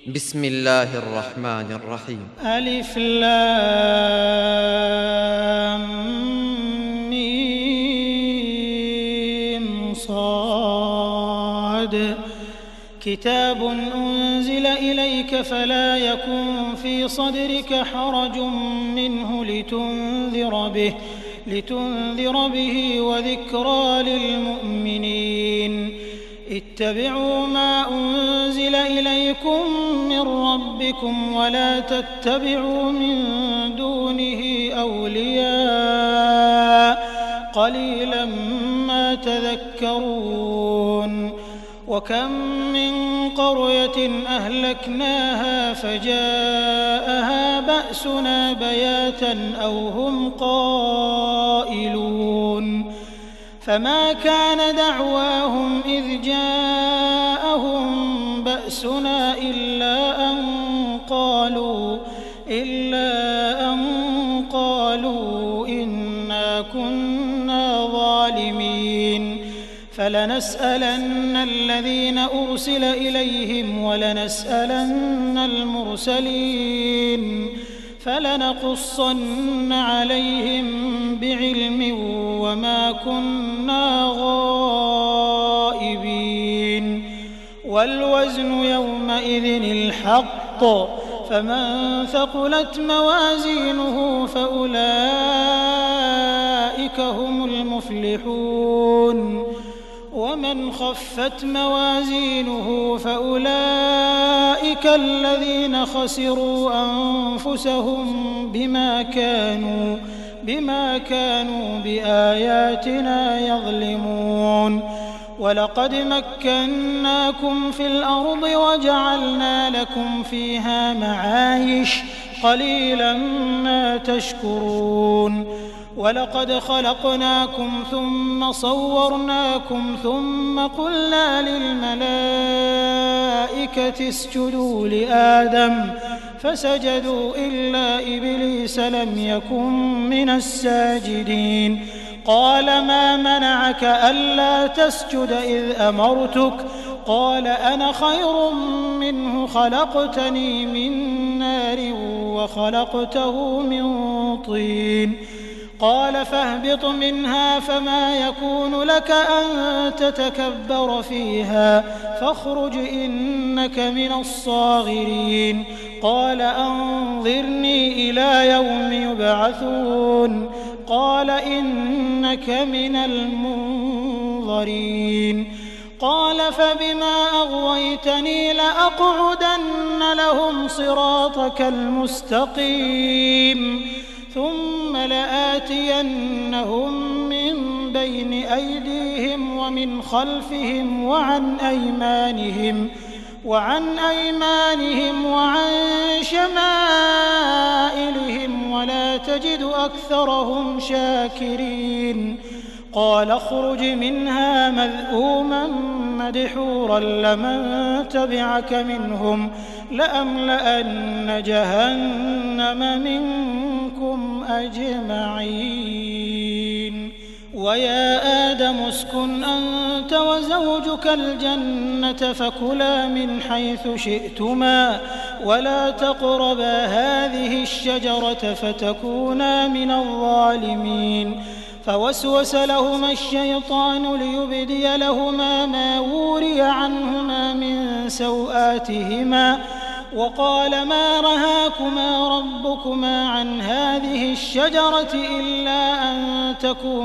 بسم الله الرحمن الرحيم. ألف لام ميم صاد. كتاب أنزل إليك فلا يكن في صدرك حرج منه لتنذر به وذكرى للمؤمنين. اتبعوا ما أنزل إليكم من ربكم ولا تتبعوا من دونه أولياء قليلا ما تذكرون. وكم من قرية أهلكناها فجاءها بأسنا بياتا أو هم قائلون. فما كان دعواهم إذ جاءهم بأسنا إلا أن قالوا إنا كنا ظالمين. فلنسألن الذين أرسل إليهم ولنسألن المرسلين فلنقصن عليهم بعلم وما كنا غائبين. والوزن يومئذ الحق فمن ثقلت موازينه فأولئك هم المفلحون ومن خفت موازينه فأولئك الذين خسروا أنفسهم بما كانوا بآياتنا يظلمون. ولقد مكناكم في الأرض وجعلنا لكم فيها معايش قليلا ما تشكرون. ولقد خلقناكم ثم صورناكم ثم قلنا للملائكة اسجدوا لآدم فسجدوا إلا إبليس لم يكن من الساجدين. قال ما منعك ألا تسجد إذ أمرتك؟ قال أنا خير منه خلقتني من نار وخلقته من طين. قال فاهبط منها فما يكون لك أن تتكبر فيها فاخرج إنك من الصاغرين. قال أنظرني إلى يوم يبعثون. قال إنك من المنظرين. قال فبما أغويتني لأقعدن لهم صراطك المستقيم ثم لآتينهم من بين أيديهم ومن خلفهم وعن أيمانهم وعن شمائلهم ولا تجد أكثرهم شاكرين. قال اخرج منها مذءوما مدحورا لمن تبعك منهم لأملأن جهنم منكم أجمعين. ويا آدم اسكن أنت وزوجك الجنة فكلا من حيث شئتما ولا تقربا هذه الشجرة فتكونا من الظالمين. فوسوس لهما الشيطان ليبدي لهما ما وري عنهما من سوآتهما وقال ما رهاكما ربكما عن هذه الشجرة إلا أن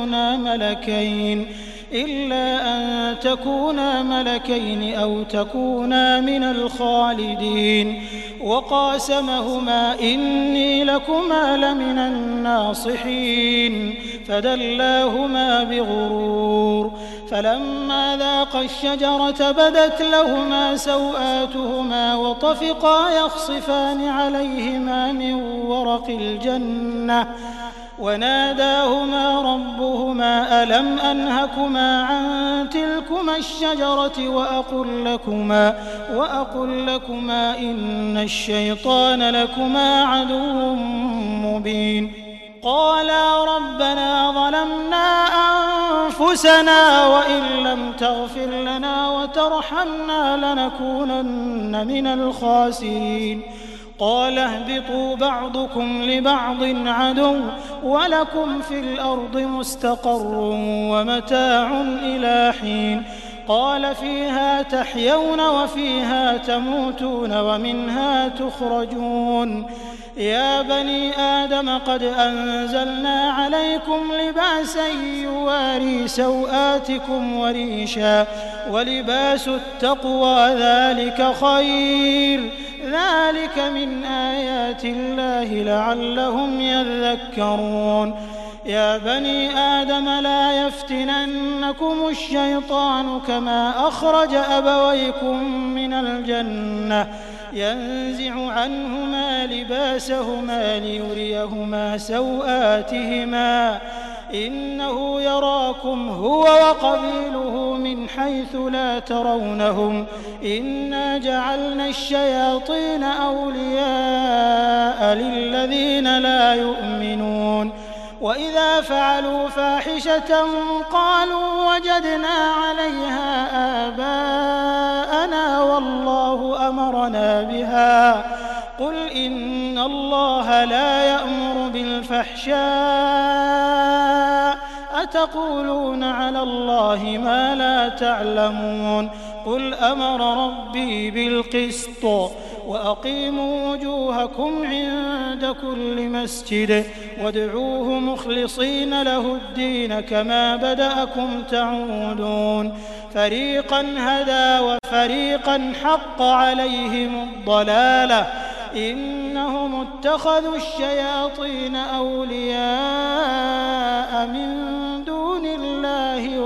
تكونا ملكين أو تكونا من الخالدين. وقاسمهما إني لكما لمن الناصحين فدلاهما بغرور. فلما ذاقا الشجرة بدت لهما سوآتهما وطفقا يخصفان عليهما من ورق الجنة وناداهما ربهما ألم أنهكما عن تلكما الشجرة وأقل لكما إن الشيطان لكما عدو مبين. قالا ربنا ظلمنا أنفسنا وإن لم تغفر لنا وترحمنا لنكونن من الخاسرين قال اهبطوا بعضكم لبعض عدو ولكم في الأرض مستقر ومتاع إلى حين قال فيها تحيون وفيها تموتون ومنها تخرجون يا بني آدم قد أنزلنا عليكم لباسا يواري سوآتكم وريشا ولباس التقوى ذلك خير ذلك من آيات الله لعلهم يذكرون يا بني آدم لا يفتننكم الشيطان كما أخرج أبويكم من الجنة ينزع عنهما لباسهما ليريهما سوآتهما إنه يراكم هو وقبيله من حيث لا ترونهم إنا جعلنا الشياطين أولياء للذين لا يؤمنون وإذا فعلوا فاحشة قالوا وجدنا عليها آباءنا والله أمرنا بها قل إن الله لا يأمر بالفحشاء أتقولون على الله ما لا تعلمون قل أمر ربي بالقسط وأقيموا وجوهكم عند كل مسجد وادعوه مخلصين له الدين كما بدأكم تعودون فريقا هدى وفريقا حق عليهم الضلالة إنهم اتخذوا الشياطين أولياء من دون الله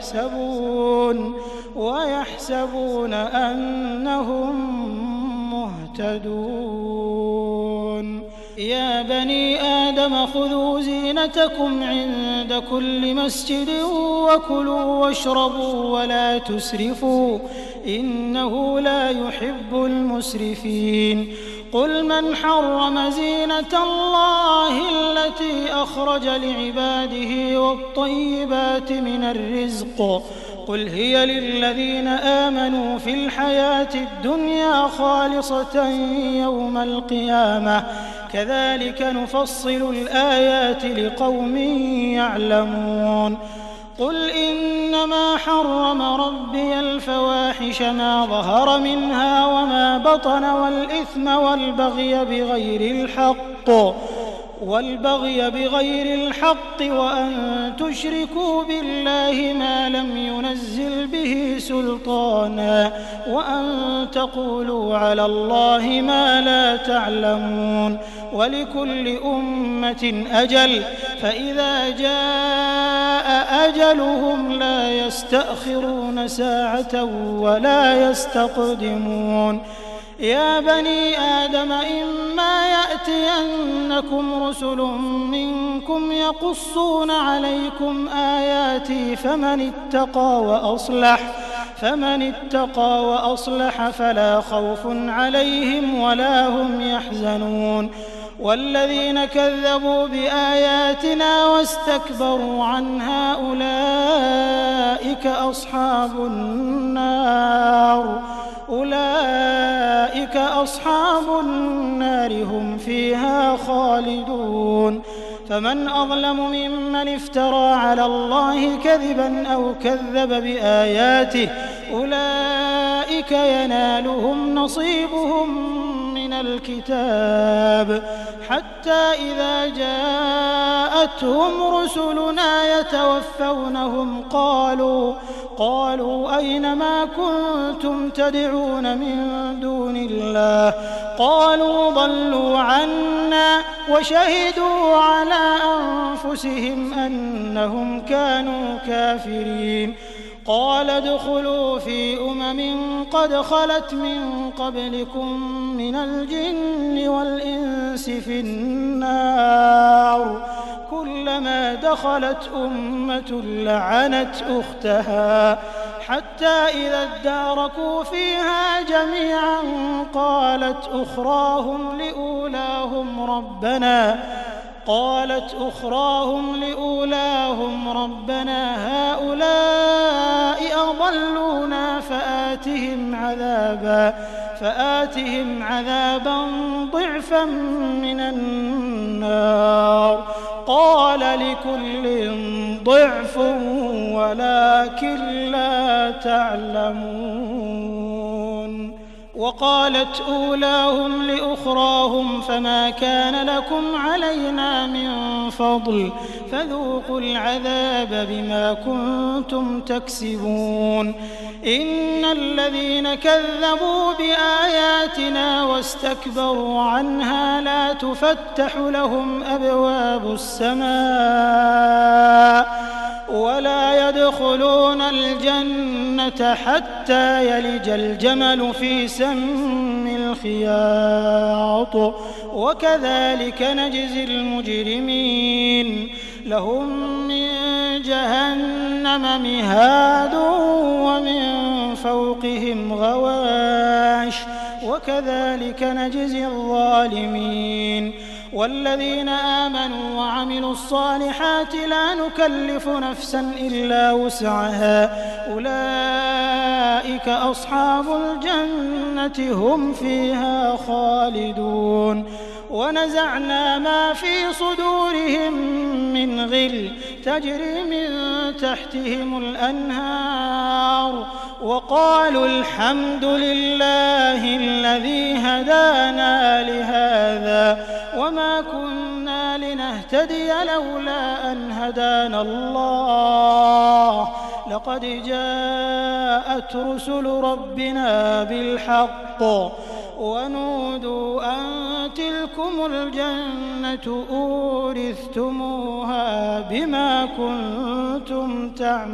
ويحسبون أنهم مهتدون يا بني آدم خذوا زينتكم عند كل مسجد وكلوا واشربوا ولا تسرفوا إنه لا يحب المسرفين قل من حرم زينة الله التي أخرج لعباده والطيبات من الرزق قل هي للذين آمنوا في الحياة الدنيا خالصة يوم القيامة كذلك نفصل الآيات لقوم يعلمون قل إنما حرم ربي الفواحش ما ظهر منها وما بطن والإثم والبغي بغير الحق وأن تشركوا بالله ما لم ينزل به سلطانا وأن تقولوا على الله ما لا تعلمون ولكل أمة أجل فإذا جاء أجلهم لا يستأخرون ساعة ولا يستقدمون يا بني آدم إما يأتينكم رسل منكم يقصون عليكم آياتي فمن اتقى وأصلح فلا خوف عليهم ولا هم يحزنون والذين كذبوا بآياتنا واستكبروا عنها أولئك أصحاب النار هم فيها خالدون فمن أظلم ممن افترى على الله كذبا أو كذب بآياته أولئك ينالهم نصيبهم من الكتاب حتى إذا جاءتهم رسلنا يتوفونهم قالوا أين ما كنتم تدعون من دون الله قالوا ضلوا عنا وشهدوا على أنفسهم أنهم كانوا كافرين قال ادخلوا في قد خلت من قبلكم من الجن والإنس في النار كلما دخلت أمة لعنت أختها حتى إذا اداركوا فيها جميعا قالت أخراهم لأولاهم قالت أخراهم لأولاهم ربنا هؤلاء أضلونا فآتهم عذابا ضعفا من النار قال لكل ضعف ولكن لا تعلمون. وقالت أولاهم لأخراهم فما كان لكم علينا من فضل فذوقوا العذاب بما كنتم تكسبون. إن الذين كذبوا بآياتنا واستكبروا عنها لا تفتح لهم أبواب السماء ولا يدخلون الجنة حتى يلج الجمل في سم الخياط وكذلك نجزي المجرمين. لهم من جهنم مهاد ومن فوقهم غواش وكذلك نجزي الظالمين. والذين آمنوا وعملوا الصالحات لا نكلف نفسا إلا وسعها أولئك أصحاب الجنة هم فيها خالدون. ونزعنا ما في صدورهم من غل تجري من تحتهم الأنهار وقالوا الحمد لله الذي هدانا لهذا وما كنا لنهتدي لولا أن هدانا الله لقد جاءت رسل ربنا بالحق ونودوا أن تلكم الجنة أورثتموها بما كنتم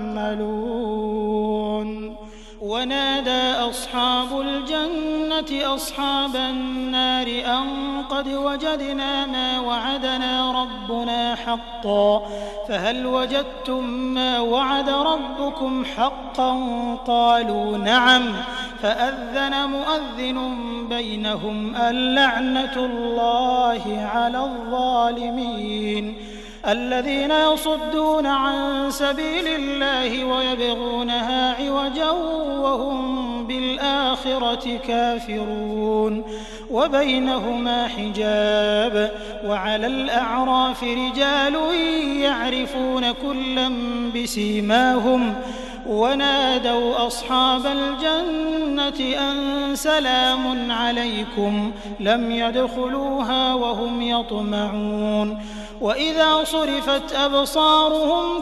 تعملون. ونادى أصحاب الجنة أصحاب النار أن قد وجدنا ما وعدنا ربنا حقا فهل وجدتم ما وعد ربكم حقا قالوا نعم فأذن مؤذن بينهم اللعنة الله على الظالمين. الذين يصدون عن سبيل الله ويبغونها عوجا وهم بالآخرة كافرون وبينهما حجاب. وعلى الأعراف رجال يعرفون كلا بسيماهم ونادوا أصحاب الجنة أن سلام عليكم لم يدخلوها وهم يطمعون. وإذا صرفت أبصارهم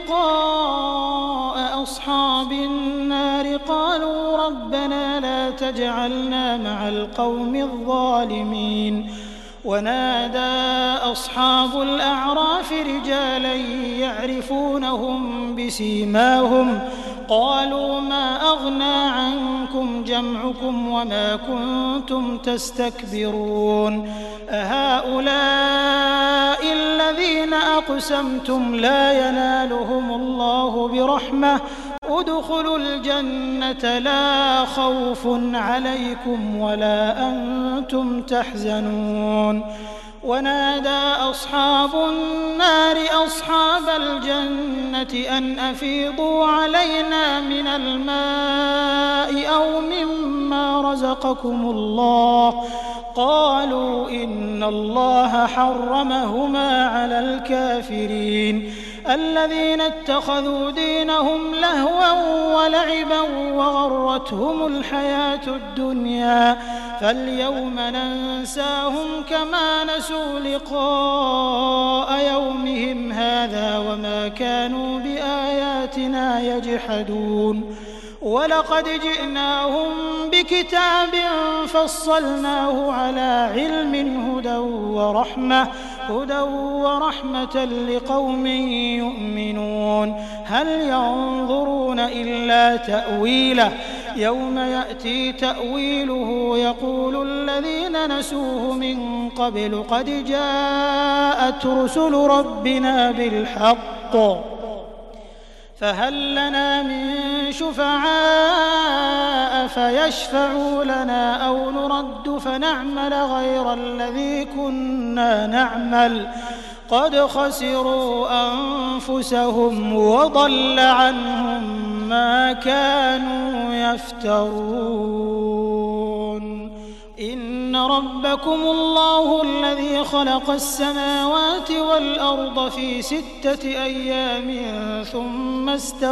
تلقاء أصحاب النار قالوا ربنا لا تجعلنا مع القوم الظالمين. ونادى أصحاب الأعراف رجالا يعرفونهم بسيماهم قالوا ما أغنى عنكم جمعكم وما كنتم تستكبرون أهؤلاء الذين أقسمتم لا ينالهم الله برحمة ادخلوا الجنة لا خوف عليكم ولا أنتم تحزنون. ونادى أصحاب النار أصحاب الجنة أن أفيضوا علينا من الماء أو مما رزقكم الله قالوا إن الله حرمهما على الكافرين. الذين اتخذوا دينهم لهوا ولعبا وغرتهم الحياة الدنيا فاليوم ننساهم كما نسوا لقاء يومهم هذا وما كانوا بآياتنا يجحدون. ولقد جئناهم بكتاب فصلناه على علم هدى ورحمة لقوم يؤمنون. هل ينظرون إلا تأويله يوم يأتي تأويله يقول الذين نسوه من قبل قد جاءت رسل ربنا بالحق فهل لنا من شفعاء فيشفعوا لنا أو نرد فنعمل غير الذي كنا نعمل قد خسروا أنفسهم وضل عنهم ما كانوا يفترون. إن ربكم الله الذي خلق السماوات والأرض في 6 أيام ثم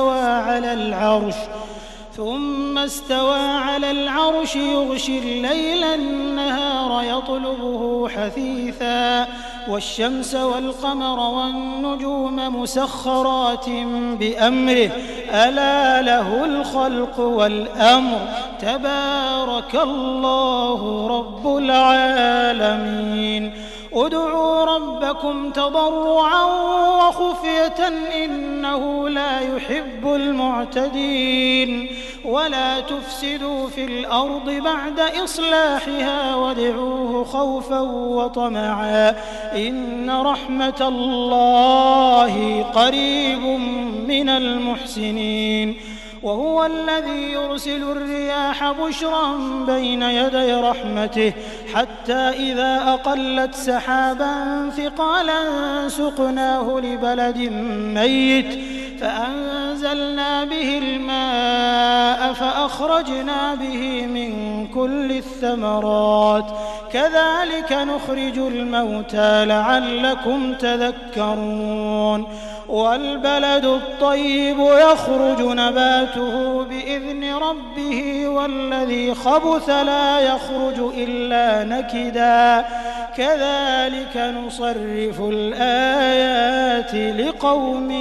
استوى على العرش يغشي الليل النهار يطلبه حثيثا والشمس والقمر والنجوم مسخرات بأمره ألا له الخلق والأمر تبارك الله رب العالمين. ادعوا ربكم تضرعا وخفية إنه لا يحب المعتدين. ولا تفسدوا في الأرض بعد إصلاحها وادعوه خوفا وطمعا إن رحمة الله قريب من المحسنين. وهو الذي يرسل الرياح بشرا بين يدي رحمته حتى إذا أقلت سحابا ثقالا سقناه لبلد ميت فأنزلنا به الماء فأخرجنا به من كل الثمرات كذلك نخرج الموتى لعلكم تذكرون. والبلد الطيب يخرج نباته بإذن ربه والذي خبث لا يخرج إلا نكدا كذلك نصرف الآيات لقوم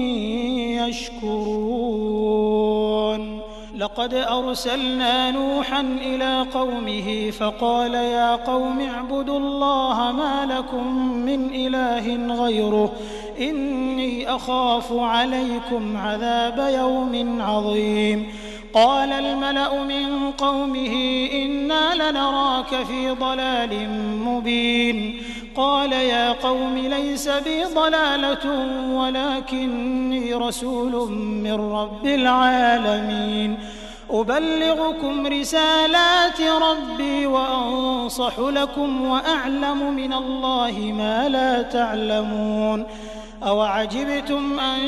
يشكرون. لقد أرسلنا نوحا إلى قومه فقال يا قوم اعبدوا الله ما لكم من إله غيره إني أخاف عليكم عذاب يوم عظيم. قال الملأ من قومه إنا لنراك في ضلال مبين. قال يا قوم ليس بي ضلالة ولكني رسول من رب العالمين أبلغكم رسالات ربي وأنصح لكم وأعلم من الله ما لا تعلمون. أوعجبتم أن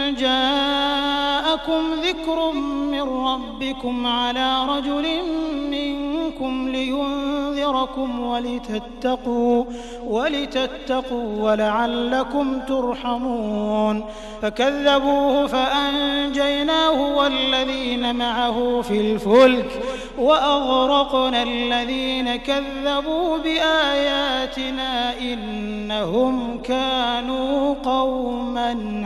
جاءكم ذكر من ربكم على رجل منكم لينذركم ولتتقوا ولعلكم ترحمون. فكذبوه فأنجيناه والذين معه في الفلك وأغرقنا الذين كذبوا بآياتنا إنهم كانوا قوما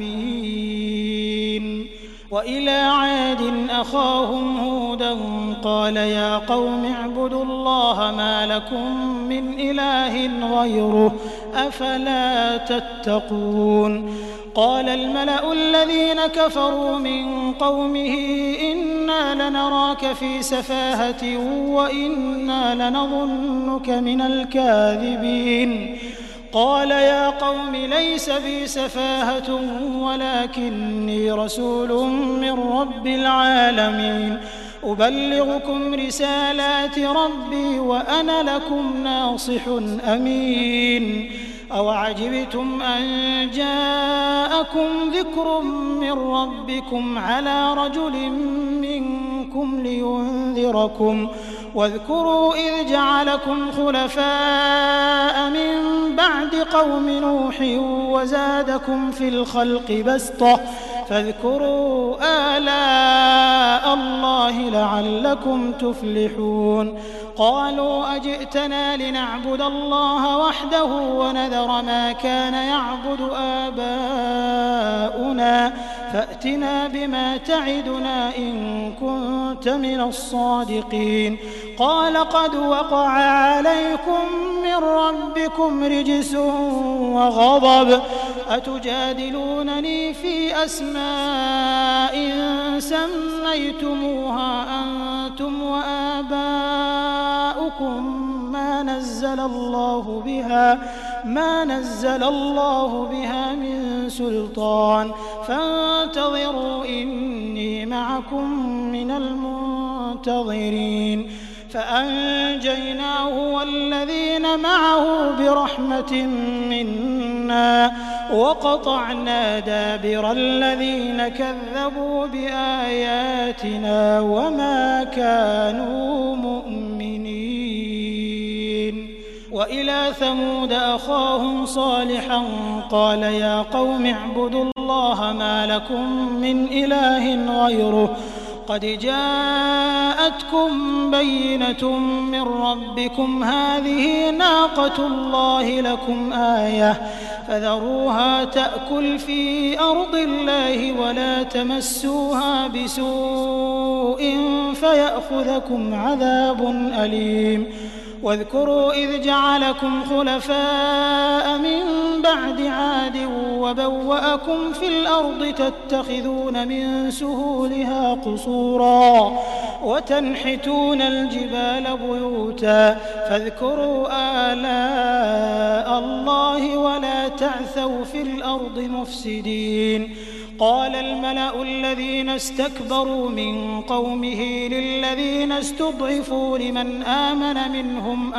عمين. وإلى عاد أخاهم هودا قال يا قوم اعبدوا الله ما لكم من إله غيره أفلا تتقون. قال الملأ الذين كفروا من قومه إنا لنراك في سفاهة وإنا لنظنك من الكاذبين. قال يا قوم ليس بي سفاهة ولكني رسول من رب العالمين أبلغكم رسالات ربي وأنا لكم ناصح أمين. أوعجبتم أن جاءكم ذكر من ربكم على رجل منكم لينذركم واذكروا إذ جعلكم خلفاء من بعد قوم نوح وزادكم في الخلق بسطة فاذكروا آلاء الله لعلكم تفلحون. قالوا أجئتنا لنعبد الله وحده ونذر ما كان يعبد آباؤنا فأتنا بما تعدنا إن كنت من الصادقين. قال قد وقع عليكم من ربكم رجس وغضب أتجادلونني في أسماء سميتموها أنتم وآباؤكم ما نزل الله بها من سلطان فانتظروا إني معكم من المنتظرين. فأنجيناه والذين معه برحمة منا وقطعنا دابر الذين كذبوا بآياتنا وما كانوا مؤمنين. وإلى ثمود أخاهم صالحا قال يا قوم اعبدوا الله ما لكم من إله غيره قد جاءتكم بينة من ربكم هذه ناقة الله لكم آية فذروها تأكل في أرض الله ولا تمسوها بسوء فيأخذكم عذاب أليم. واذكروا إذ جعلكم خلفاء من بعد عاد وبوأكم في الأرض تتخذون من سهولها قصورا وتنحتون الجبال بيوتا فاذكروا آلاء الله ولا تعثوا في الأرض مفسدين. قال الملأ الذين استكبروا من قومه للذين استضعفوا لمن آمن منهم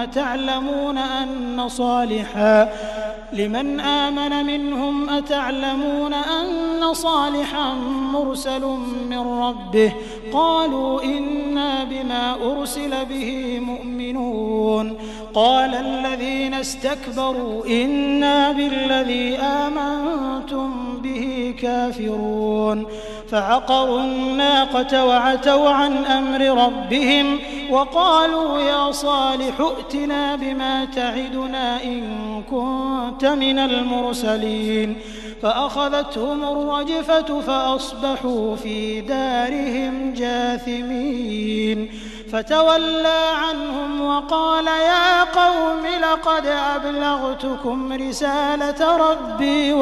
أتعلمون أن صالحا مرسل من ربه قالوا إنا بما أرسل به مؤمنون. قال الذين استكبروا إنا بالذي آمنتم به كافرون. فعقروا الناقة وعتوا عن أمر ربهم وقالوا يا صالح ائتنا بما تعدنا إن كنت من المرسلين. فأخذتهم الرجفة فأصبحوا في دارهم جاثمين. فتولى عنهم وقال يا قوم لقد أبلغتكم رسالة ربي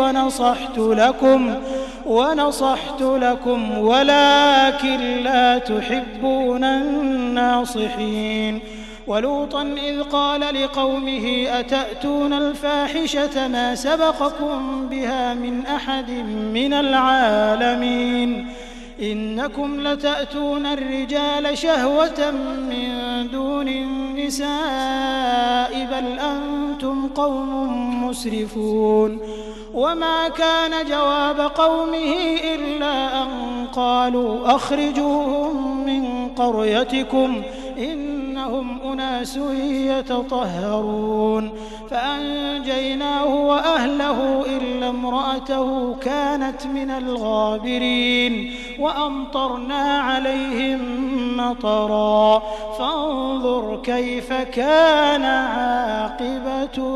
ونصحت لكم ولكن لا تحبون الناصحين. ولوطا إذ قال لقومه أتأتون الفاحشة ما سبقكم بها من أحد من العالمين إنكم لتأتون الرجال شهوة من دون النساء بل أنتم قوم مسرفون. وما كان جواب قومه إلا أن قالوا أخرجوهم من قريتكم إنهم أناس يتطهرون. فأنجيناه وأهله إلا امرأته كانت من الغابرين وأمطرنا عليهم مطرا فانظر كيف كان عاقبة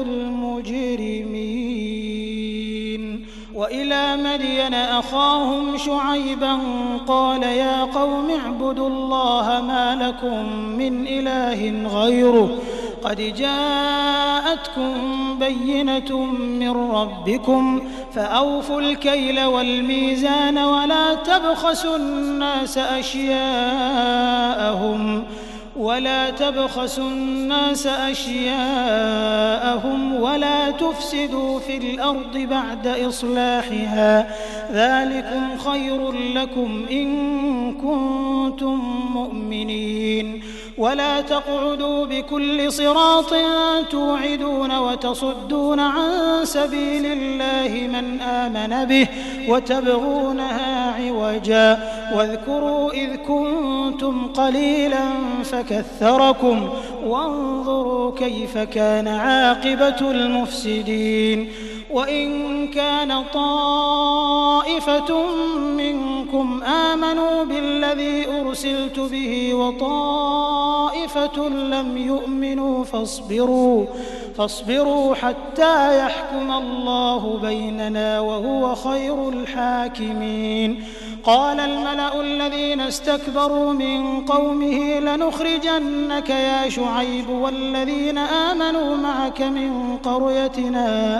المجرمين. وإلى مدين أخاهم شعيبا قال يا قوم اعبدوا الله ما لكم من إله غيره قد جاءتكم بينة من ربكم فأوفوا الكيل والميزان ولا تبخسوا الناس أشياءهم ولا تفسدوا في الأرض بعد إصلاحها ذلكم خير لكم إن كنتم مؤمنين. ولا تقعدوا بكل صراط توعدون وتصدون عن سبيل الله من آمن به وتبغونها عوجا. واذكروا إذ كنتم قليلا فكثركم وانظروا كيف كان عاقبة المفسدين. وإن كان طائفة منكم آمنوا بالذي أرسلت به وطائفة لم يؤمنوا فاصبروا حتى يحكم الله بيننا وهو خير الحاكمين. قال الملأ الذين استكبروا من قومه لنخرجنك يا شعيب والذين آمنوا معك من قريتنا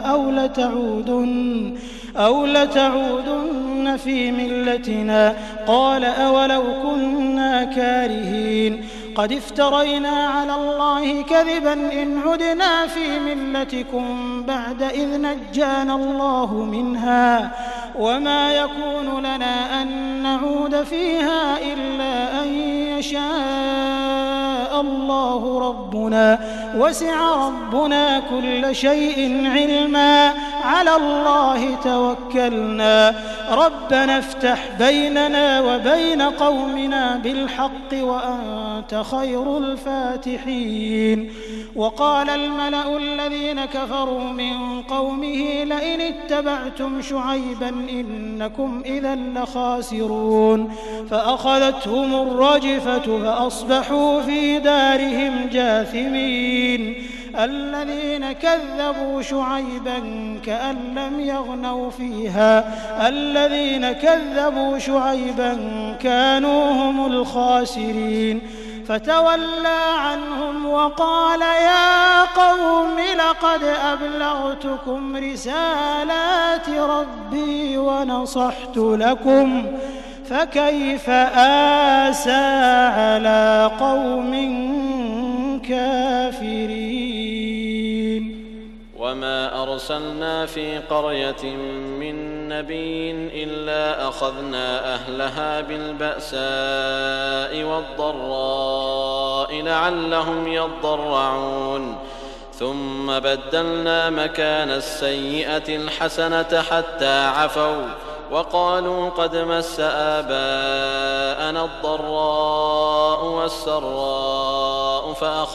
أو لتعودن في ملتنا قال أولو كنا كارهين. قد افترينا على الله كذبا إن عدنا في ملتكم بعد إذ نجانا الله منها وما يكون لنا أن نعود فيها إلا أن يشاء شاء الله ربنا وسع ربنا كل شيء علما على الله توكلنا ربنا افتح بيننا وبين قومنا بالحق وأنت خير الفاتحين. وقال الملأ الذين كفروا من قومه لئن اتبعتم شعيبا إنكم إذا لخاسرون فأخذتهم الرجفة فأصبحوا في دارهم جاثمين. الذين كذبوا شعيبا كأن لم يغنوا فيها الذين كذبوا شعيبا كانوا هم الخاسرين. فتولى عنهم وقال يا قوم لقد أبلغتكم رسالات ربي ونصحت لكم فكيف آسى على قوم كافرين. وما أرسلنا في قرية من نبي إلا أخذنا أهلها بالبأساء والضراء لعلهم يضرعون ثم بدلنا مكان السيئة الحسنة حتى عفوا وقالوا قد مس آباءنا الضراء والسراء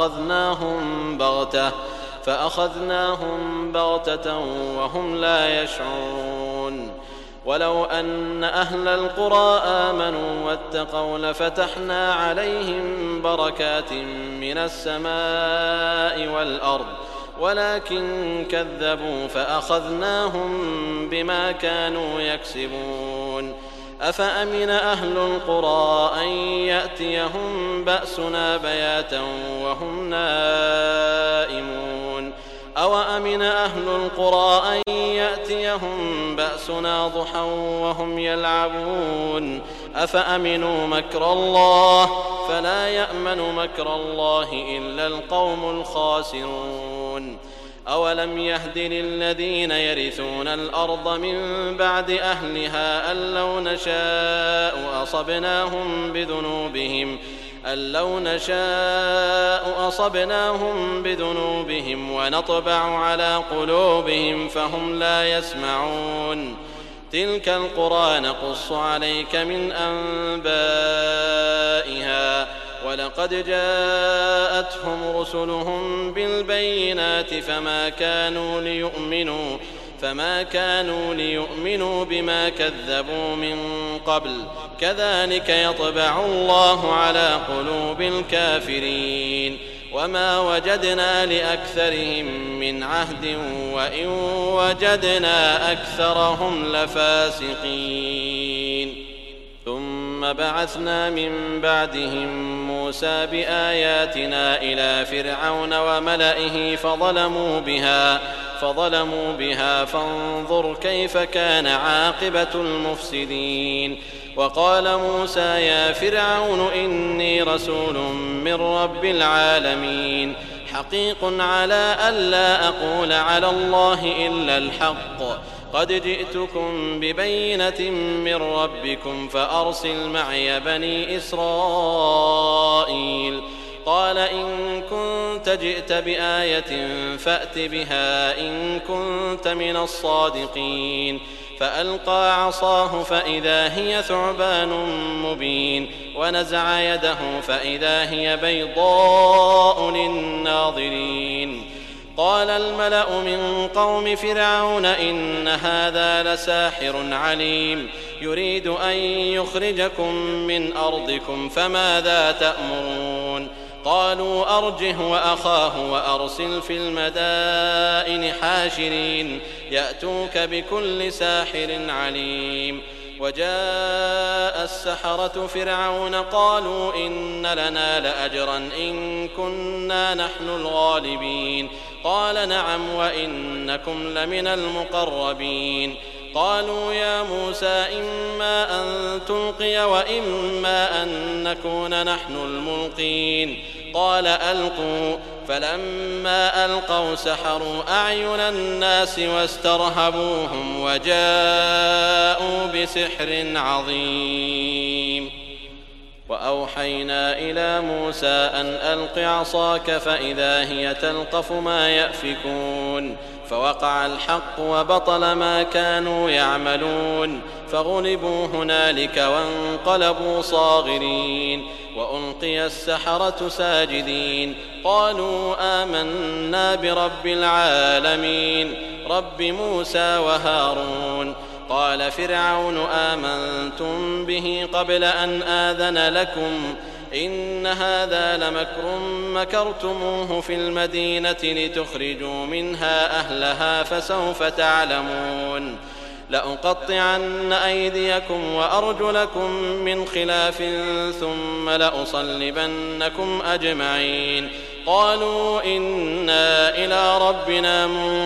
فأخذناهم بغتة وهم لا يشعرون. ولو أن أهل القرى آمنوا واتقوا لفتحنا عليهم بركات من السماء والأرض ولكن كذبوا فأخذناهم بما كانوا يكسبون. أفأمن أهل القرى أن يأتيهم بأسنا بياتا وهم نائمون أوأمن أهل القرى أن يأتيهم بأسنا ضحى وهم يلعبون أفأمنوا مكر الله فلا يأمن مكر الله إلا القوم الخاسرون. أولم يهد للذين يرثون الأرض من بعد أهلها أن لو نشاء أصبناهم بذنوبهم ونطبع على قلوبهم فهم لا يسمعون. تلك القرى نقص عليك من أنبائها ولقد جاءتهم رسلهم بالبينات فما كانوا ليؤمنوا بما كذبوا من قبل كذلك يطبع الله على قلوب الكافرين. وما وجدنا لأكثرهم من عهد وإن وجدنا أكثرهم لفاسقين. ثم بعثنا من بعدهم موسى بآياتنا إلى فرعون وملئه فظلموا بها فانظر كيف كان عاقبة المفسدين. وقال موسى يا فرعون إني رسول من رب العالمين حقيق على ألا أقول على الله إلا الحق قد جئتكم ببينة من ربكم فأرسل معي بني إسرائيل. قال إن كنت جئت بآية فأت بها إن كنت من الصادقين. فألقى عصاه فإذا هي ثعبان مبين ونزع يده فإذا هي بيضاء للناظرين. قال الملأ من قوم فرعون إن هذا لساحر عليم يريد أن يخرجكم من أرضكم فماذا تأمرون. قالوا أرجه وأخاه وأرسل في المدائن حاشرين يأتوك بكل ساحر عليم. وجاء السحرة فرعون قالوا إن لنا لأجرا إن كنا نحن الغالبين. قال نعم وإنكم لمن المقربين. قالوا يا موسى إما أن تلقي وإما أن نكون نحن الملقين. قال ألقوا فلما ألقوا سحروا أعين الناس واسترهبوهم وجاءوا بسحر عظيم. وأوحينا إلى موسى أن ألق عصاك فإذا هي تلقف ما يأفكون فوقع الحق وبطل ما كانوا يعملون فغلبوا هنالك وانقلبوا صاغرين وألقي السحرة ساجدين قالوا آمنا برب العالمين رب موسى وهارون قال فرعون آمنتم به قبل أن آذن لكم إن هذا لمكر مكرتموه في المدينة لتخرجوا منها أهلها فسوف تعلمون لأقطعن أيديكم وأرجلكم من خلاف ثم لأصلبنكم أجمعين قالوا إنا إلى ربنا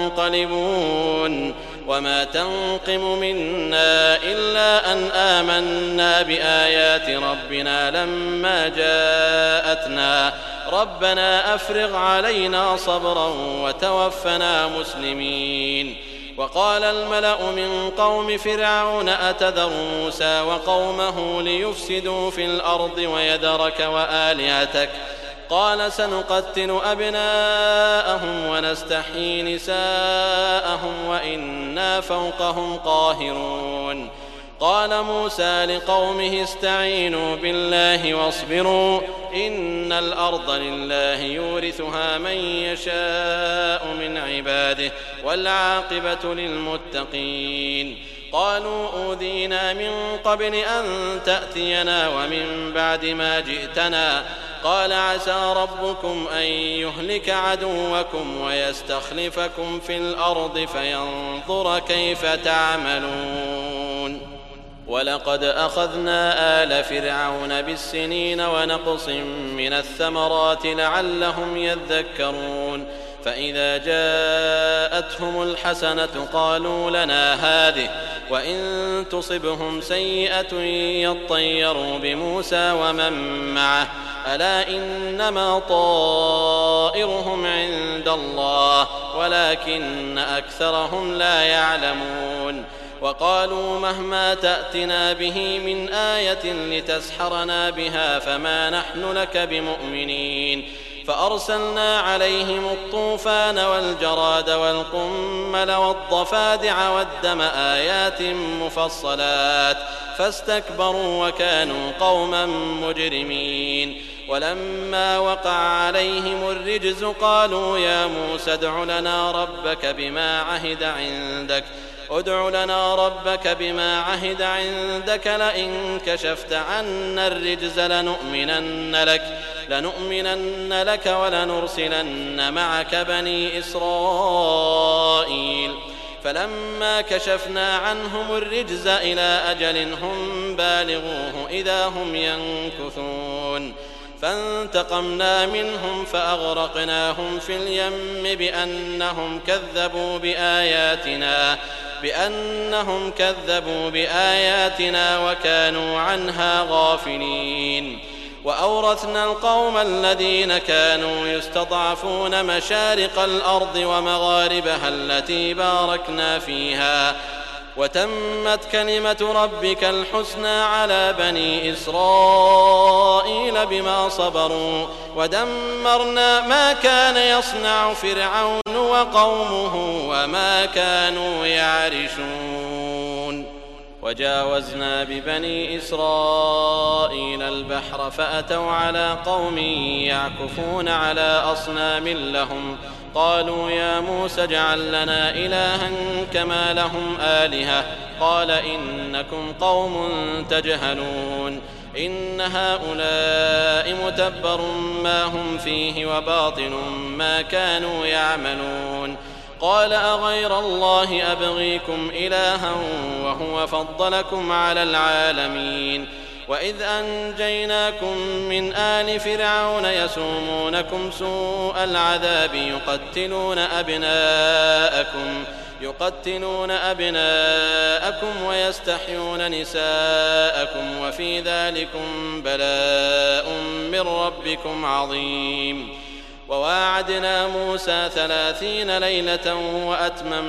منقلبون وما تنقم منا إلا أن آمنا بآيات ربنا لما جاءتنا ربنا أفرغ علينا صبرا وتوفنا مسلمين وقال الملأ من قوم فرعون أتذر موسى وقومه ليفسدوا في الأرض ويذرك وآلهتك قال سنقتل أبناءهم ونستحيي نساءهم وإنا فوقهم قاهرون قال موسى لقومه استعينوا بالله واصبروا إن الأرض لله يورثها من يشاء من عباده والعاقبة للمتقين قالوا أوذينا من قبل أن تأتينا ومن بعد ما جئتنا قال عسى ربكم أن يهلك عدوكم ويستخلفكم في الأرض فينظر كيف تعملون ولقد أخذنا آل فرعون بالسنين ونقص من الثمرات لعلهم يذكرون فإذا جاءتهم الحسنة قالوا لنا هذه وإن تصبهم سيئة يطيروا بموسى ومن معه ألا إنما طائرهم عند الله ولكن أكثرهم لا يعلمون وقالوا مهما تأتنا به من آية لتسحرنا بها فما نحن لك بمؤمنين فأرسلنا عليهم الطوفان والجراد والقمل والضفادع والدم آيات مفصلات فاستكبروا وكانوا قوما مجرمين ولما وقع عليهم الرجز قالوا يا موسى ادع لنا ربك بما عهد عندك لئن كشفت عنا الرجز لنؤمنن لك ولنرسلن معك بني إسرائيل فلما كشفنا عنهم الرجز إلى أجل هم بالغوه إذا هم ينكثون فانتقمنا منهم فأغرقناهم في اليم بأنهم كذبوا بآياتنا وكانوا عنها غافلين وأورثنا القوم الذين كانوا يستضعفون مشارق الأرض ومغاربها التي باركنا فيها وتمت كلمة ربك الحسنى على بني إسرائيل بما صبروا ودمرنا ما كان يصنع فرعون وقومه وما كانوا يعرشون وجاوزنا ببني إسرائيل البحر فأتوا على قوم يعكفون على أصنام لهم قالوا يا موسى اجعل لنا إلها كما لهم آلهة قال إنكم قوم تجهلون إن هؤلاء متبر ما هم فيه وباطل ما كانوا يعملون قال أغير الله أبغيكم إلها وهو فضلكم على العالمين وإذ أنجيناكم من آل فرعون يسومونكم سوء العذاب يقتلون أبناءكم ويستحيون نساءكم وفي ذلكم بلاء من ربكم عظيم وواعدنا موسى 30 ليلة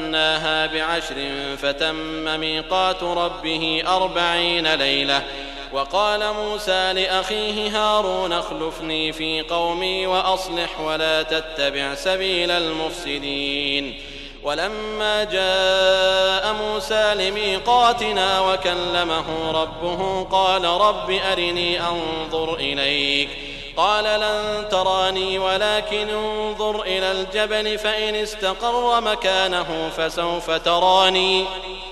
وأتممناها ب10 فتم ميقات ربه 40 ليلة وقال موسى لأخيه هارون اخلفني في قومي وأصلح ولا تتبع سبيل المفسدين. ولما جاء موسى لميقاتنا وكلمه ربه قال رب أرني أنظر إليك قال لن تراني ولكن انظر إلى الجبل فإن استقر مكانه فسوف تراني.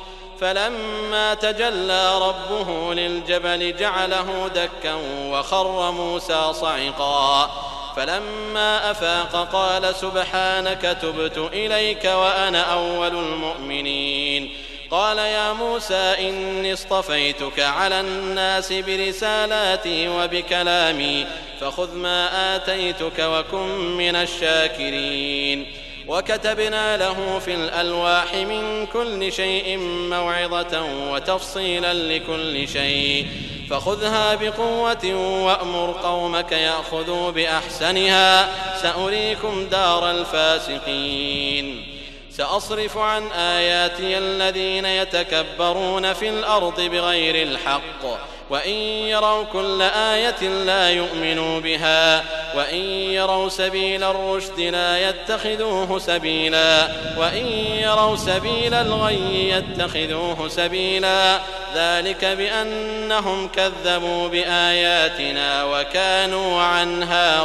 فلما تجلى ربه للجبل جعله دكا وخر موسى صعقا. فلما أفاق قال سبحانك تبت إليك وأنا أول المؤمنين. قال يا موسى إني اصطفيتك على الناس برسالاتي وبكلامي فخذ ما آتيتك وكن من الشاكرين. وكتبنا له في الألواح من كل شيء موعظة وتفصيلا لكل شيء فخذها بقوة وأمر قومك يأخذوا بأحسنها سأريكم دار الفاسقين. سأصرف عن آياتي الذين يتكبرون في الأرض بغير الحق وإن يروا كل آية لا يؤمنوا بها وإن يروا سبيل الرشد لا يتخذوه سبيلا وإن يروا سبيل الغي يتخذوه سبيلا ذلك بأنهم كذبوا بآياتنا وكانوا عنها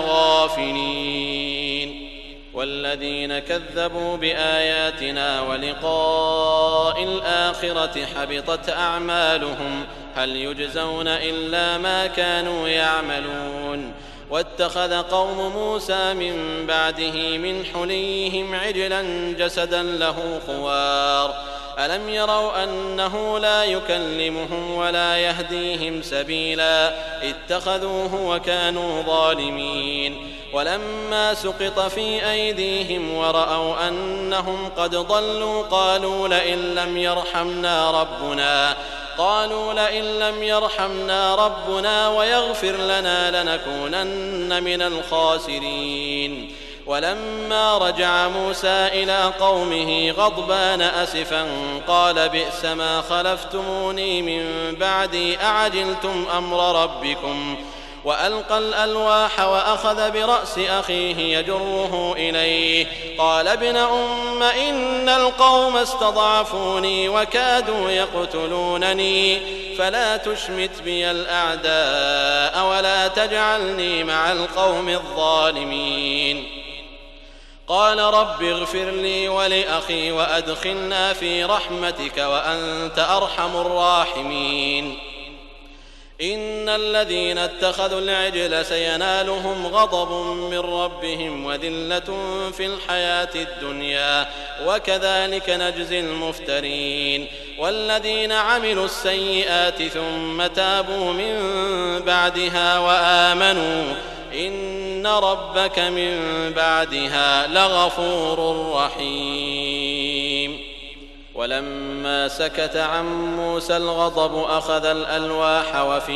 غافلين. والذين كذبوا بآياتنا ولقاء الآخرة حبطت أعمالهم هل يجزون إلا ما كانوا يعملون. واتخذ قوم موسى من بعده من حليهم عجلا جسدا له خوار ألم يروا أنه لا يكلمهم ولا يهديهم سبيلا اتخذوه وكانوا ظالمين. ولما سقط في أيديهم ورأوا أنهم قد ضلوا قالوا لئن لم يرحمنا ربنا ويغفر لنا لنكونن من الخاسرين. ولما رجع موسى إلى قومه غضبان أسفا قال بئس ما خلفتموني من بعدي أعجلتم أمر ربكم وألقى الألواح وأخذ برأس أخيه يجره إليه قال ابن أم إن القوم استضعفوني وكادوا يقتلونني فلا تشمت بي الأعداء ولا تجعلني مع القوم الظالمين. قال رب اغفر لي ولأخي وأدخلنا في رحمتك وأنت أرحم الراحمين. إن الذين اتخذوا العجل سينالهم غضب من ربهم وذلة في الحياة الدنيا وكذلك نجزي المفترين. والذين عملوا السيئات ثم تابوا من بعدها وآمنوا إن ربك من بعدها لغفور رحيم. ولما سكت عن موسى الغضب أخذ الألواح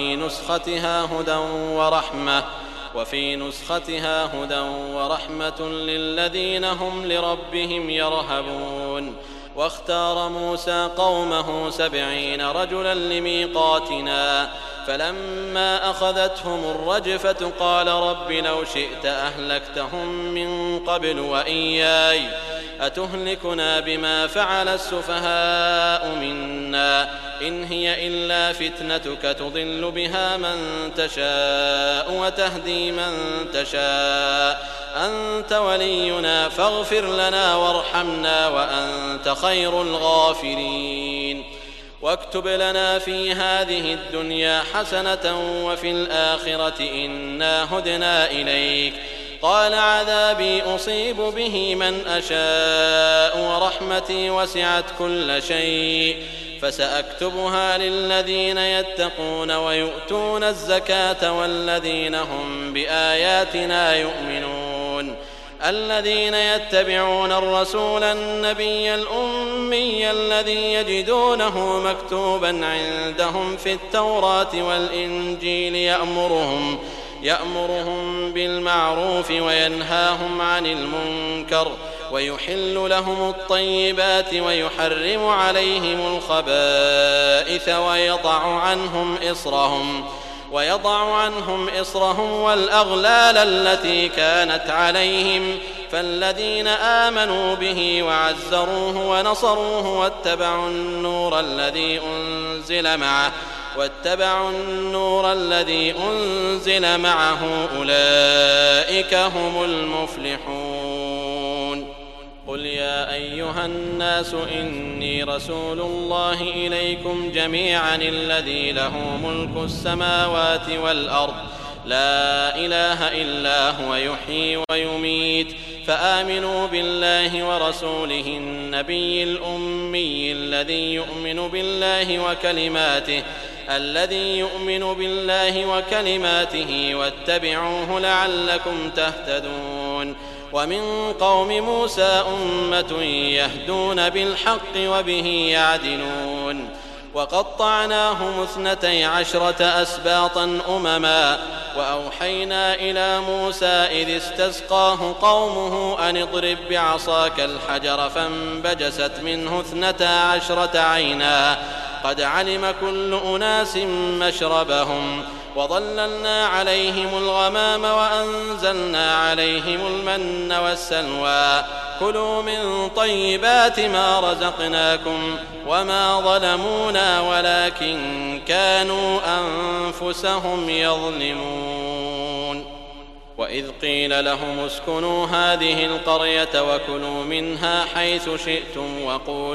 وفي نسختها هدى ورحمة للذين هم لربهم يرهبون. واختار موسى قومه 70 رجلا لميقاتنا فلما أخذتهم الرجفة قال رب لو شئت أهلكتهم من قبل وإياي أتهلكنا بما فعل السفهاء منا إن هي إلا فتنتك تضل بها من تشاء وتهدي من تشاء أنت ولينا فاغفر لنا وارحمنا وأنت خير الغافرين. واكتب لنا في هذه الدنيا حسنة وفي الآخرة إنا هدنا إليك. قال عذابي أصيب به من أشاء ورحمتي وسعت كل شيء فسأكتبها للذين يتقون ويؤتون الزكاة والذين هم بآياتنا يؤمنون. الذين يتبعون الرسول النبي الأمي الذي يجدونه مكتوبا عندهم في التوراة والإنجيل يأمرهم بالمعروف وينهاهم عن المنكر ويحل لهم الطيبات ويحرم عليهم الخبائث ويضع عنهم إصرهم والأغلال التي كانت عليهم فالذين آمنوا به وعزروه ونصروه واتبعوا النور الذي أنزل معه أولئك هم المفلحون. قل يا أيها الناس إني رسول الله إليكم جميعا الذي له ملك السماوات والأرض لا إله إلا هو يحيي ويميت فآمنوا بالله ورسوله النبي الأمي الذي يؤمن بالله وكلماته واتبعوه لعلكم تهتدون. ومن قوم موسى أمة يهدون بالحق وبه يعدلون. وقطعناهم 12 أسباطا أمما وأوحينا إلى موسى إذ استسقاه قومه أن اضرب بعصاك الحجر فانبجست منه 12 عينا قد علم كل أناس مشربهم وظللنا عليهم الغمام وأنزلنا عليهم المن والسلوى كلوا من طيبات ما رزقناكم وما ظلمونا ولكن كانوا أنفسهم يظلمون. وإذ قيل لهم اسكنوا هذه القرية وكلوا منها حيث شئتم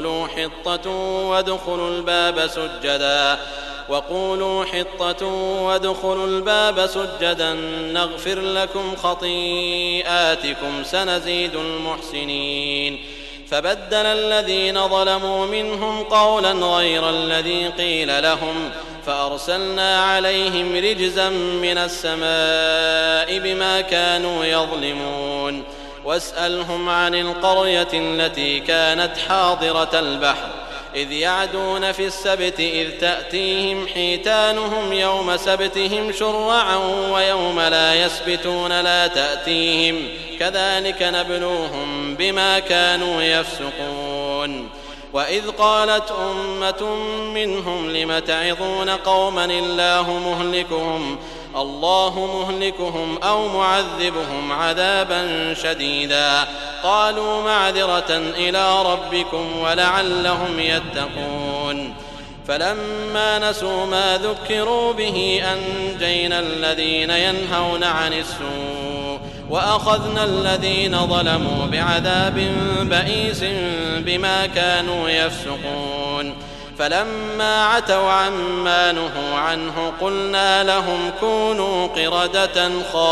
وقولوا حطة وادخلوا الباب سجدا نغفر لكم خطيئاتكم سنزيد المحسنين. فبدل الذين ظلموا منهم قولا غير الذي قيل لهم فأرسلنا عليهم رجزا من السماء بما كانوا يظلمون. واسألهم عن القرية التي كانت حاضرة البحر إذ يعدون في السبت إذ تأتيهم حيتانهم يوم سبتهم شرعا ويوم لا يسبتون لا تأتيهم كذلك نبلوهم بما كانوا يفسقون. وإذ قالت أمة منهم لم تعظون قوما الله مهلكهم أو معذبهم عذابا شديدا قالوا معذرة إلى ربكم ولعلهم يتقون. فلما نسوا ما ذكروا به أنجينا الذين ينهون عن السوء وأخذنا الذين ظلموا بعذاب بئيس بما كانوا يفسقون. فلما عتوا عما نهوا عنه قلنا لهم كونوا قردة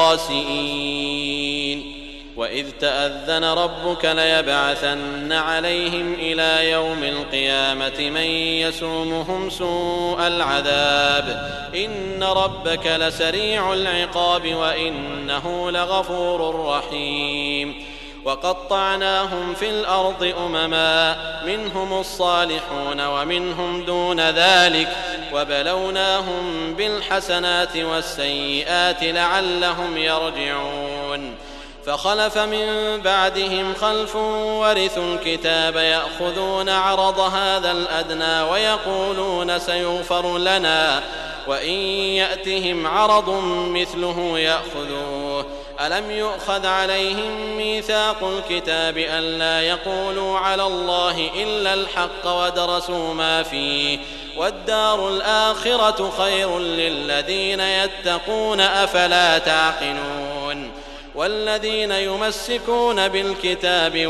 خاسئين. وإذ تأذن ربك ليبعثن عليهم إلى يوم القيامة من يسومهم سوء العذاب إن ربك لسريع العقاب وإنه لغفور رحيم. وقطعناهم في الأرض أمما منهم الصالحون ومنهم دون ذلك وبلوناهم بالحسنات والسيئات لعلهم يرجعون. فخلف من بعدهم خلف ورثوا الكتاب يأخذون عرض هذا الأدنى ويقولون سيغفر لنا وإن يأتهم عرض مثله يأخذوه. ألم يؤخذ عليهم ميثاق الكتاب ألا يقولوا على الله إلا الحق ودرسوا ما فيه والدار الآخرة خير للذين يتقون أفلا تعقلون. والذين يمسكون بالكتاب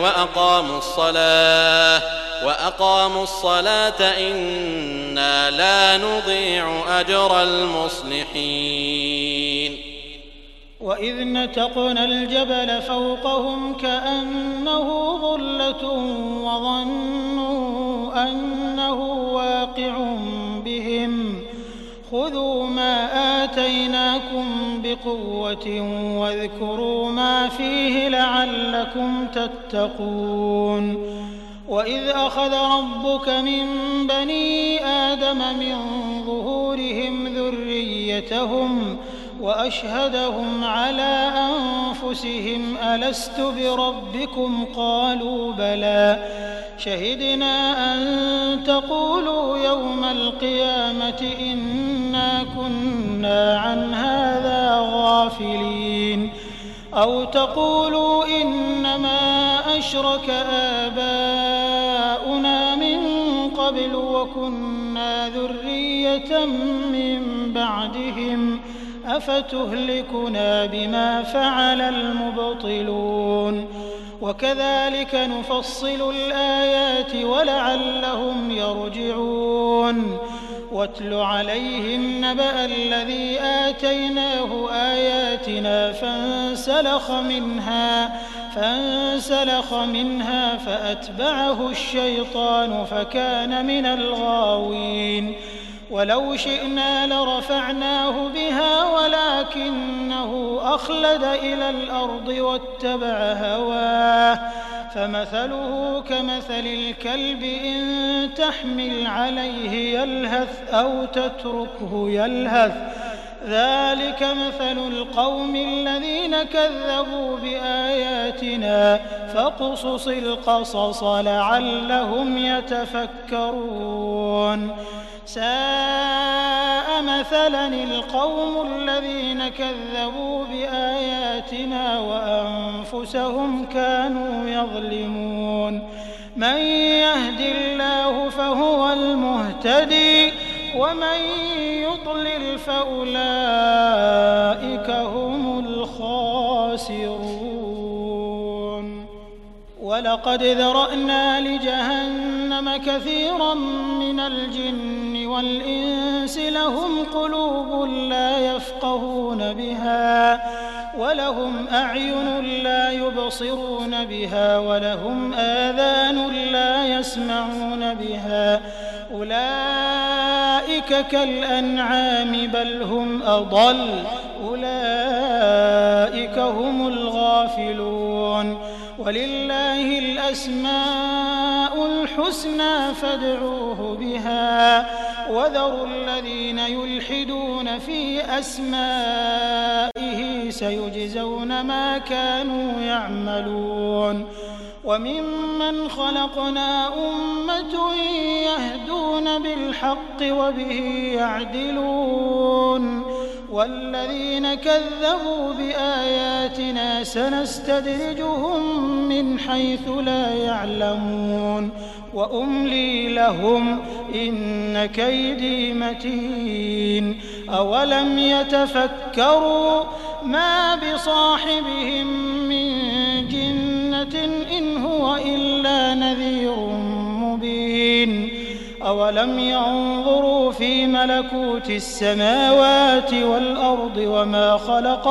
وأقاموا الصلاة إنا لا نضيع أجر المصلحين. وإذ نتقنا الجبل فوقهم كأنه ظلة وظنوا أنه واقع بهم خذوا ما آتيناكم بقوة واذكروا ما فيه لعلكم تتقون. وإذ أخذ ربك من بني آدم من ظهورهم ذريتهم وأشهدهم على أنفسهم ألست بربكم قالوا بلى شهدنا أن تقولوا يوم القيامة إنا كنا عن هذا غافلين أو تقولوا إنما أشرك آباؤنا من قبل وكنا ذرية من بعدهم أفتهلكنا بما فعل المبطلون وكذلك نفصل الآيات ولعلهم يرجعون واتل عليهم نبأ الذي آتيناه آياتنا فانسلخ منها فأتبعه الشيطان فكان من الغاوين ولو شئنا لرفعناه بها ولكنه أخلد إلى الأرض واتبع هواه فمثله كمثل الكلب إن تحمل عليه يلهث أو تتركه يلهث ذلك مثل القوم الذين كذبوا بآياتنا فاقصص القصص لعلهم يتفكرون ساء مثلا القوم الذين كذبوا بآياتنا وأنفسهم كانوا يظلمون من يهد الله فهو المهتدي ومن يضلل فأولئك هم الخاسرون ولقد ذرأنا لجهنم كثيرا من الجن والإنس لهم قلوب لا يفقهون بها ولهم أعين لا يبصرون بها ولهم آذان لا يسمعون بها أولئك كالأنعام بل هم أضل أولئك هم الغافلون ولله الأسماء الحسنى فادعوه بها وذروا الذين يلحدون في أسمائه سيجزون ما كانوا يعملون وممن خلقنا أمة يهدون بالحق وبه يعدلون والذين كذبوا بآياتنا سنستدرجهم من حيث لا يعلمون وأملي لهم إن كيدي متين أولم يتفكروا ما بصاحبهم من جنة إن هو إلا نذير مبين أولم ينظروا في ملكوت السماوات والأرض وما خلق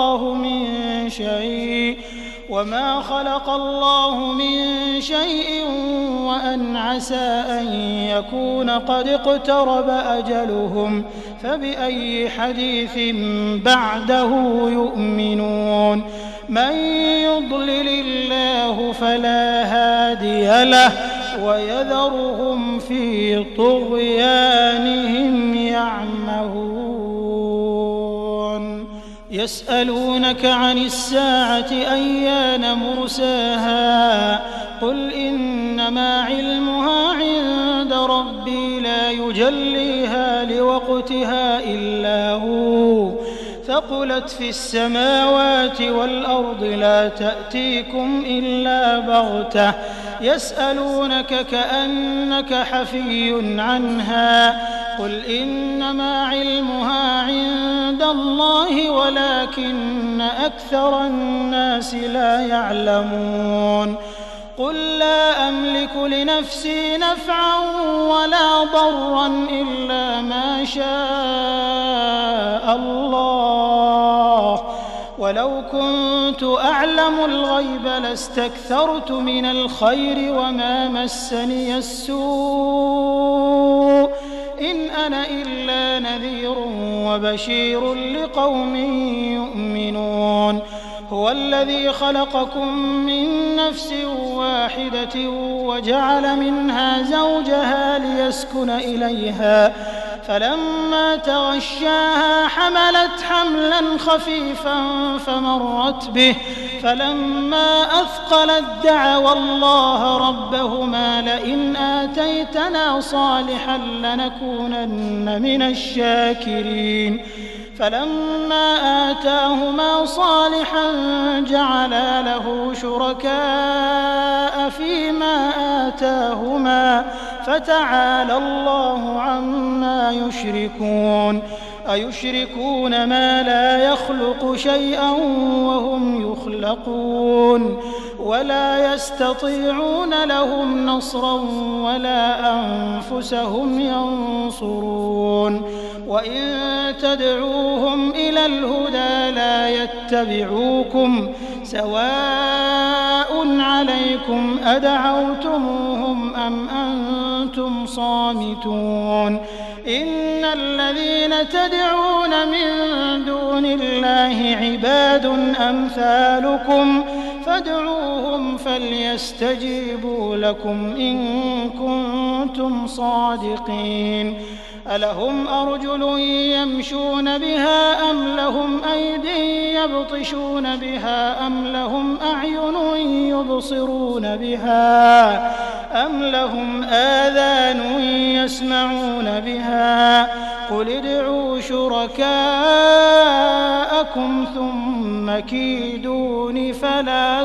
الله من شيء وأن عسى أن يكون قد اقترب أجلهم فبأي حديث بعده يؤمنون من يضلل الله فلا هادي له ويذرهم في طغيانهم يعمهون يسألونك عن الساعة أيان مرساها قل إنما علمها عند ربي لا يجليها لوقتها إلا هو ثقلت في السماوات والأرض لا تأتيكم إلا بغتة يسألونك كأنك حفي عنها قل إنما علمها عند الله ولكن أكثر الناس لا يعلمون قل لا أملك لنفسي نفعا ولا ضرا إلا ما شاء الله ولو كنت أعلم الغيب لاستكثرت من الخير وما مسني السوء إن أنا إلا نذير وبشير لقوم يؤمنون هو الذي خلقكم من نفس واحدة وجعل منها زوجها ليسكن إليها فلما تغشاها حملت حملا خفيفا فمرت به فلما أثقلت دعوا الله ربهما لئن آتيتنا صالحا لنكونن من الشاكرين فلما آتاهما صالحا جعلا له شركاء فيما آتاهما فتعالى الله عما يشركون أيشركون ما لا يخلق شيئا وهم يخلقون ولا يستطيعون لهم نصرا ولا أنفسهم ينصرون وإن تدعوهم إلى الهدى لا يتبعوكم سواء عليكم أدعوتموهم أم أنتم صامتون إن الذين تدعون من دون الله عباد أمثالكم فادعوهم فليستجيبوا لكم إن كنتم صادقين ألهم أرجل يمشون بها أم لهم أيد يبطشون بها أم لهم أعين يبصرون بها أم لهم آذان يسمعون بها قل ادعوا شركاءكم ثم كيدون فلا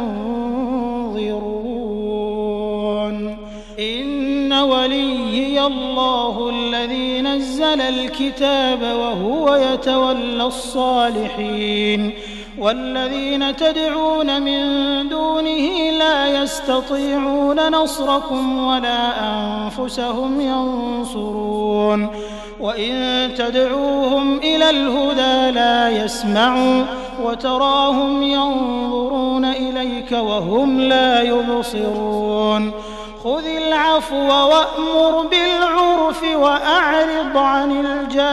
تنظرون إن وليي الله الذي نزل الكتاب وهو يتولى الصالحين والذين تدعون من دونه لا يستطيعون نصركم ولا أنفسهم ينصرون وإن تدعوهم إلى الهدى لا يسمعوا وتراهم ينظرون إليك وهم لا يبصرون خذ العفو وأمر بالعرف وأعرض عن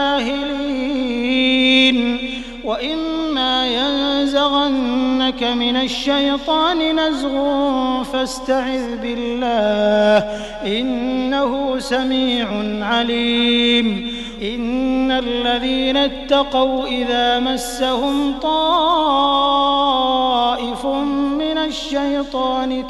الجاهلين وإما ينزغنك من الشيطان نزغ فاستعذ بالله إنه سميع عليم إن الذين اتقوا إذا مسهم طائف من الشيطان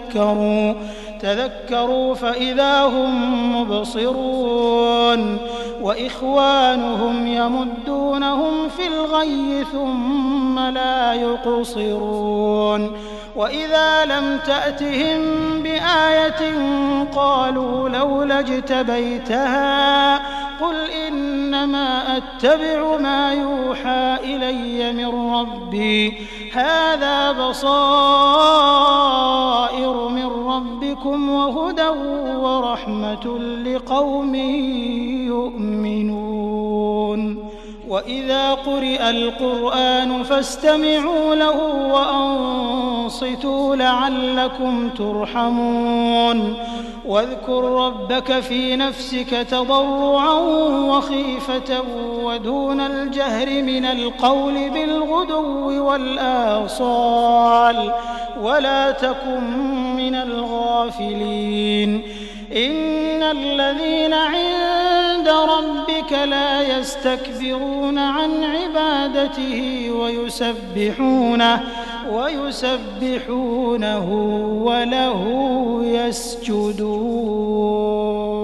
تذكروا فإذا هم مبصرون وإخوانهم يمدونهم في الغي ثم لا يقصرون وإذا لم تأتهم بآية قالوا لولا اجتبيتها قل إنما أتبع ما يوحى إلي من ربي هذا بصائر من ربكم وهدى ورحمة لقوم يؤمنون وإذا قرئ القرآن فاستمعوا له وأنصتوا لعلكم ترحمون واذكر ربك في نفسك تضرعا وخيفة ودون الجهر من القول بالغدو والآصال ولا تكن من الغافلين إن الذين عند ربك لا يستكبرون عن عبادته ويسبحونه وله يسجدون